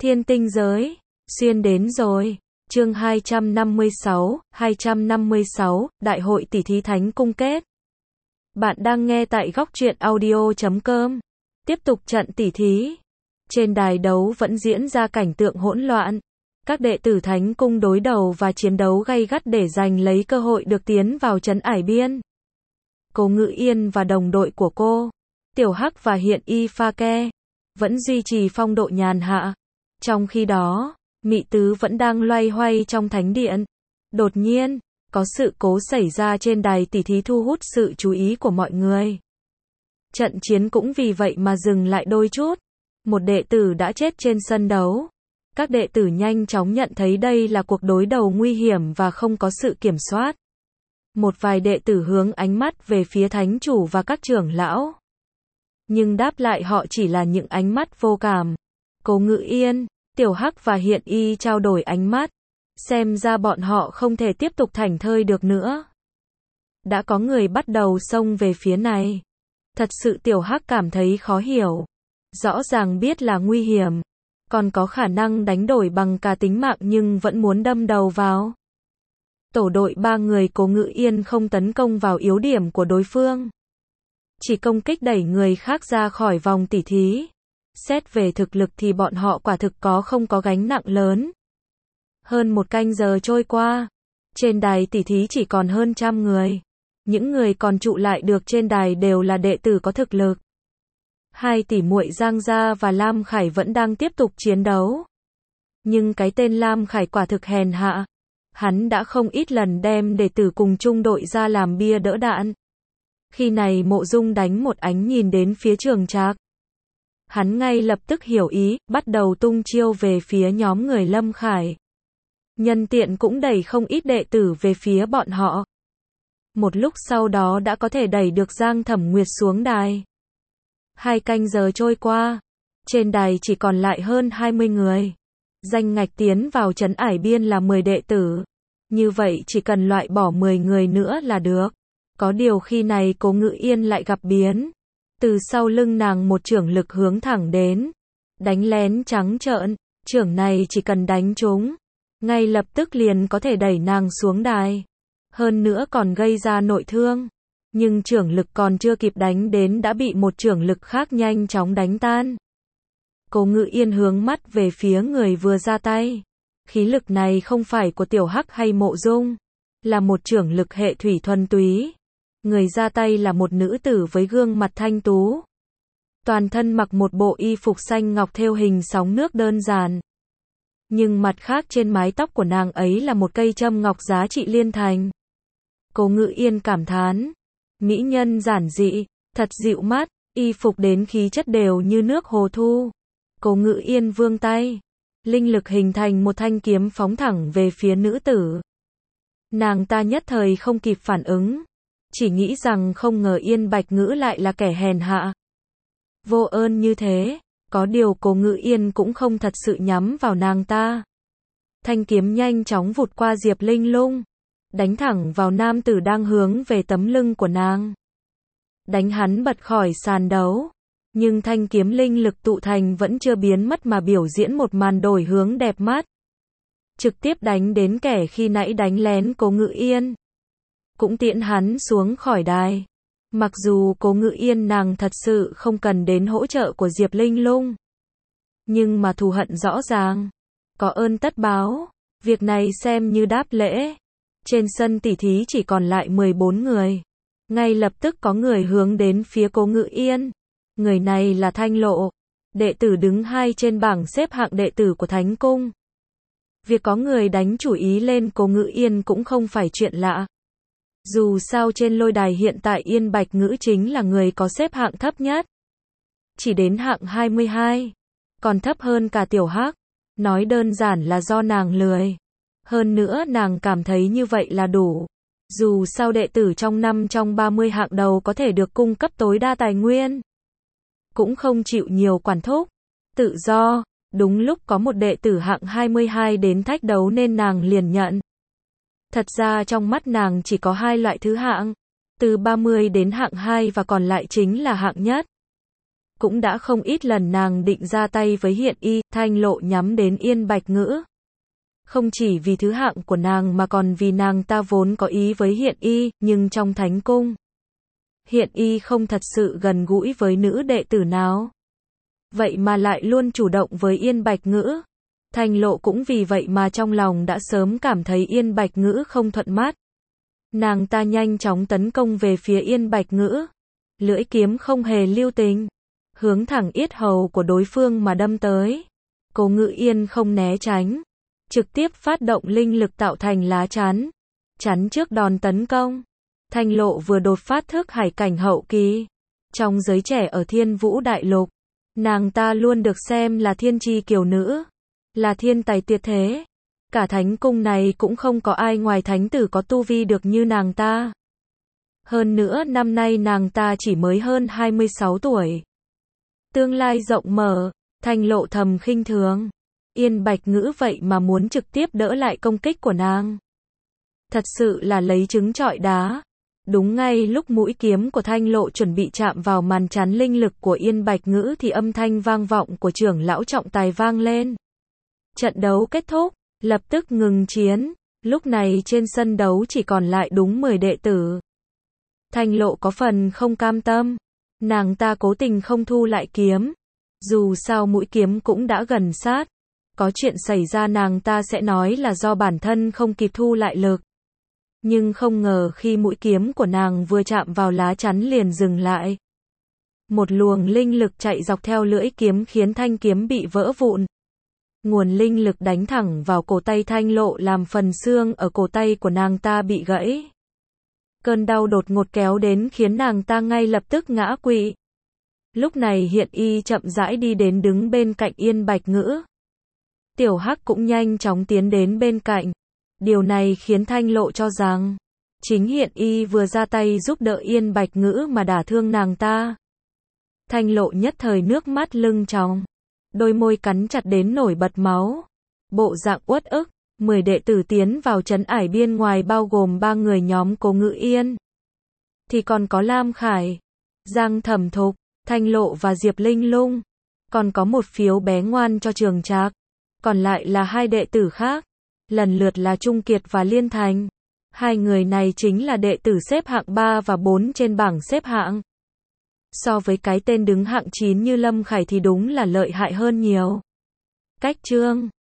Thiên tinh giới, xuyên đến rồi. Chương 256, Đại hội tỷ thí Thánh Cung kết. Bạn đang nghe tại góc truyện audio.com. Tiếp tục trận tỷ thí. Trên đài đấu vẫn diễn ra cảnh tượng hỗn loạn. Các đệ tử Thánh Cung đối đầu và chiến đấu gay gắt để giành lấy cơ hội được tiến vào trấn Ải Biên. Cố Ngự Yên và đồng đội của cô, Tiểu Hắc và Hiện Y Pha Ke, vẫn duy trì phong độ nhàn hạ. Trong khi đó, Mị Tứ vẫn đang loay hoay trong thánh điện. Đột nhiên, có sự cố xảy ra trên đài tỷ thí thu hút sự chú ý của mọi người. Trận chiến cũng vì vậy mà dừng lại đôi chút. Một đệ tử đã chết trên sân đấu. Các đệ tử nhanh chóng nhận thấy đây là cuộc đối đầu nguy hiểm và không có sự kiểm soát. Một vài đệ tử hướng ánh mắt về phía thánh chủ và các trưởng lão. Nhưng đáp lại họ chỉ là những ánh mắt vô cảm. Cố Ngự Yên, Tiểu Hắc và Hiện Y trao đổi ánh mắt. Xem ra bọn họ không thể tiếp tục thảnh thơi được nữa. Đã có người bắt đầu xông về phía này. Thật sự Tiểu Hắc cảm thấy khó hiểu. Rõ ràng biết là nguy hiểm. Còn có khả năng đánh đổi bằng cả tính mạng nhưng vẫn muốn đâm đầu vào. Tổ đội 3 người Cố Ngự Yên không tấn công vào yếu điểm của đối phương. Chỉ công kích đẩy người khác ra khỏi vòng tỷ thí. Xét về thực lực thì bọn họ quả thực không có gánh nặng lớn. Hơn một canh giờ trôi qua. Trên đài tỷ thí chỉ còn hơn 100 người. Những người còn trụ lại được trên đài đều là đệ tử có thực lực. Hai tỷ muội Giang Gia và Lam Khải vẫn đang tiếp tục chiến đấu. Nhưng cái tên Lam Khải quả thực hèn hạ. Hắn đã không ít lần đem đệ tử cùng chung đội ra làm bia đỡ đạn. Khi này Mộ Dung đánh một ánh nhìn đến phía Trường Trạc. Hắn ngay lập tức hiểu ý, bắt đầu tung chiêu về phía nhóm người Lâm Khải. Nhân tiện cũng đẩy không ít đệ tử về phía bọn họ. Một lúc sau đó đã có thể đẩy được Giang Thẩm Nguyệt xuống đài. 2 canh giờ trôi qua. Trên đài chỉ còn lại hơn 20 người. Danh ngạch tiến vào trấn Ải Biên là 10 đệ tử. Như vậy chỉ cần loại bỏ 10 người nữa là được. Có điều khi này Cố Ngự Yên lại gặp biến. Từ sau lưng nàng một chưởng lực hướng thẳng đến. Đánh lén trắng trợn. Chưởng này chỉ cần đánh trúng. Ngay lập tức liền có thể đẩy nàng xuống đài. Hơn nữa còn gây ra nội thương. Nhưng chưởng lực còn chưa kịp đánh đến đã bị một chưởng lực khác nhanh chóng đánh tan. Cố Ngự Yên hướng mắt về phía người vừa ra tay. Khí lực này không phải của Tiểu Hắc hay Mộ Dung. Là một chưởng lực hệ thủy thuần túy. Người ra tay là một nữ tử với gương mặt thanh tú. Toàn thân mặc một bộ y phục xanh ngọc thêu hình sóng nước đơn giản. Nhưng mặt khác trên mái tóc của nàng ấy là một cây châm ngọc giá trị liên thành. Cố Ngự Yên cảm thán. Mỹ nhân giản dị, thật dịu mắt, y phục đến khí chất đều như nước hồ thu. Cố Ngự Yên vươn tay. Linh lực hình thành một thanh kiếm phóng thẳng về phía nữ tử. Nàng ta nhất thời không kịp phản ứng. Chỉ nghĩ rằng không ngờ Yên Bạch Ngữ lại là kẻ hèn hạ. Vô ơn như thế, có điều Cố Ngự Yên cũng không thật sự nhắm vào nàng ta. Thanh kiếm nhanh chóng vụt qua Diệp Linh Lung. Đánh thẳng vào nam tử đang hướng về tấm lưng của nàng. Đánh hắn bật khỏi sàn đấu. Nhưng thanh kiếm linh lực tụ thành vẫn chưa biến mất mà biểu diễn một màn đổi hướng đẹp mắt. Trực tiếp đánh đến kẻ khi nãy đánh lén Cố Ngự Yên. Cũng tiễn hắn xuống khỏi đài. Mặc dù Cố Ngự Yên nàng thật sự không cần đến hỗ trợ của Diệp Linh Lung. Nhưng mà thù hận rõ ràng. Có ơn tất báo. Việc này xem như đáp lễ. Trên sân tỷ thí chỉ còn lại 14 người. Ngay lập tức có người hướng đến phía Cố Ngự Yên. Người này là Thanh Lộ. Đệ tử đứng 2 trên bảng xếp hạng đệ tử của Thánh Cung. Việc có người đánh chủ ý lên Cố Ngự Yên cũng không phải chuyện lạ. Dù sao trên lôi đài hiện tại Yên Bạch Ngữ chính là người có xếp hạng thấp nhất. Chỉ đến hạng 22. Còn thấp hơn cả Tiểu Hắc. Nói đơn giản là do nàng lười. Hơn nữa nàng cảm thấy như vậy là đủ. Dù sao đệ tử trong 30 hạng đầu có thể được cung cấp tối đa tài nguyên. Cũng không chịu nhiều quản thúc. Tự do. Đúng lúc có một đệ tử hạng 22 đến thách đấu nên nàng liền nhận. Thật ra trong mắt nàng chỉ có 2 loại thứ hạng. Từ 30 đến hạng 2 và còn lại chính là hạng nhất. cũng đã không ít lần nàng định ra tay với Hiện Y, Thanh Lộ nhắm đến Yên Bạch Ngữ. Không chỉ vì thứ hạng của nàng mà còn vì nàng ta vốn có ý với Hiện Y, nhưng trong thánh cung, Hiện Y không thật sự gần gũi với nữ đệ tử nào. Vậy mà lại luôn chủ động với Yên Bạch Ngữ. Thanh Lộ cũng vì vậy mà trong lòng đã sớm cảm thấy Yên Bạch Ngữ không thuận mắt. Nàng ta nhanh chóng tấn công về phía Yên Bạch Ngữ. Lưỡi kiếm không hề lưu tình, hướng thẳng yết hầu của đối phương mà đâm tới. Cố Ngữ Yên không né tránh, trực tiếp phát động linh lực tạo thành lá chắn, chắn trước đòn tấn công. Thanh Lộ vừa đột phát thức hải cảnh hậu kỳ. Trong giới trẻ ở Thiên Vũ Đại Lục, nàng ta luôn được xem là thiên chi kiều nữ, là thiên tài tuyệt thế. Cả thánh cung này cũng không có ai ngoài thánh tử có tu vi được như nàng ta. Hơn nữa năm nay nàng ta chỉ mới hơn 26 tuổi. Tương lai rộng mở, Thanh Lộ thầm khinh thường. Yên Bạch Ngữ vậy mà muốn trực tiếp đỡ lại công kích của nàng. Thật sự là lấy trứng trọi đá. Đúng ngay lúc mũi kiếm của Thanh Lộ chuẩn bị chạm vào màn chắn linh lực của Yên Bạch Ngữ thì âm thanh vang vọng của trưởng lão trọng tài vang lên. Trận đấu kết thúc, lập tức ngừng chiến. Lúc này trên sân đấu chỉ còn lại đúng 10 đệ tử. Thanh Lộ có phần không cam tâm. Nàng ta cố tình không thu lại kiếm. Dù sao mũi kiếm cũng đã gần sát. Có chuyện xảy ra nàng ta sẽ nói là do bản thân không kịp thu lại lực. Nhưng không ngờ khi mũi kiếm của nàng vừa chạm vào lá chắn liền dừng lại. Một luồng linh lực chạy dọc theo lưỡi kiếm khiến thanh kiếm bị vỡ vụn. Nguồn linh lực đánh thẳng vào cổ tay Thanh Lộ làm phần xương ở cổ tay của nàng ta bị gãy. Cơn đau đột ngột kéo đến khiến nàng ta ngay lập tức ngã quỵ. Lúc này Hiện Y chậm rãi đi đến đứng bên cạnh Yên Bạch Ngữ. Tiểu Hắc cũng nhanh chóng tiến đến bên cạnh. Điều này khiến Thanh Lộ cho rằng chính Hiện Y vừa ra tay giúp đỡ Yên Bạch Ngữ mà đả thương nàng ta. Thanh Lộ nhất thời nước mắt lưng tròng, đôi môi cắn chặt đến nổi bật máu. Bộ dạng uất ức. 10 đệ tử tiến vào trấn ải biên ngoài bao gồm 3 người nhóm Cố Ngữ Yên. Thì còn có Lam Khải, Giang Thẩm Thục, Thanh Lộ và Diệp Linh Lung. Còn có một phiếu bé ngoan cho Trường Trạc. Còn lại là 2 đệ tử khác. Lần lượt là Trung Kiệt và Liên Thành. 2 người này chính là đệ tử xếp hạng 3 và 4 trên bảng xếp hạng. So với cái tên đứng hạng 9 như Lâm Khải thì đúng là lợi hại hơn nhiều. Cách chương